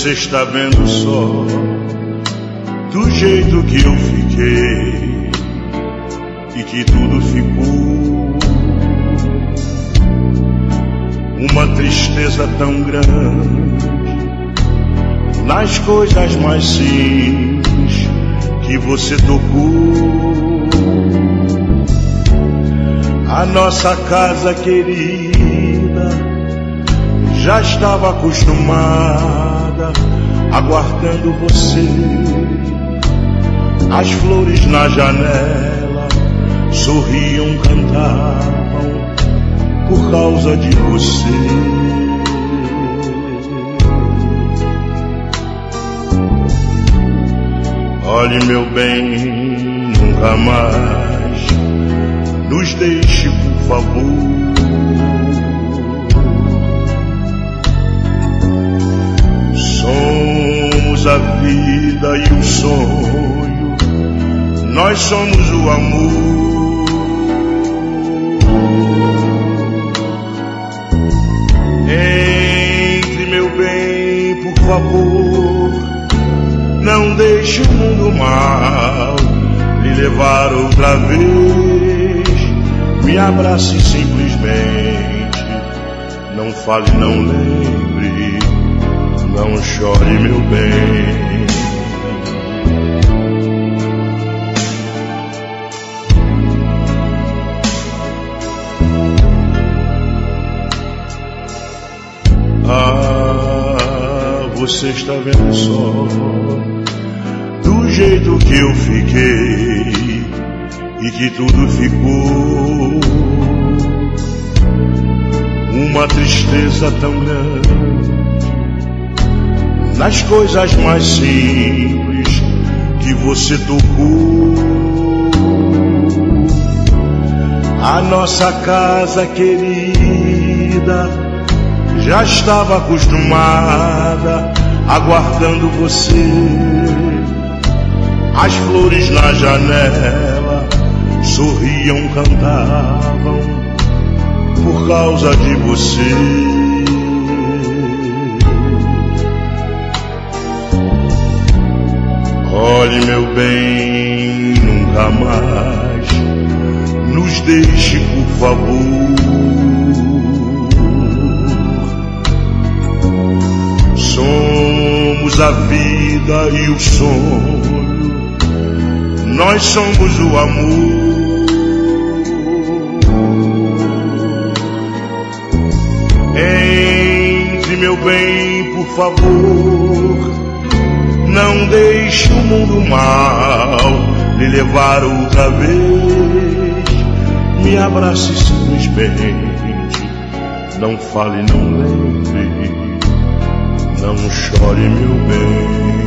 Você está vendo só do jeito que eu fiquei e que tudo ficou. Uma tristeza tão grande nas coisas mais simples que você tocou. A nossa casa querida já estava acostumada, aguardando você. As flores na janela sorriam, cantavam por causa de você. Olhe, meu bem, nunca mais nos deixe, por favor. Somos a vida e o sonho, nós somos o amor. Entre, meu bem, por favor, não deixe o mundo mal lhe levar outra vez. Me abrace simplesmente, não fale, não lembre, não chore, meu bem. Ah, você está vendo só do jeito que eu fiquei e que tudo ficou. Uma tristeza tão grande nas coisas mais simples que você tocou. A nossa casa querida já estava acostumada, aguardando você. As flores na janela sorriam, cantavam por causa de você. Olhe, meu bem, nunca mais nos deixe, por favor. Somos a vida e o sonho, nós somos o amor. Entre, meu bem, por favor, não deixe o mundo mal lhe levar outra vez. Me abrace simplesmente, não fale, não lembre, não chore, meu bem.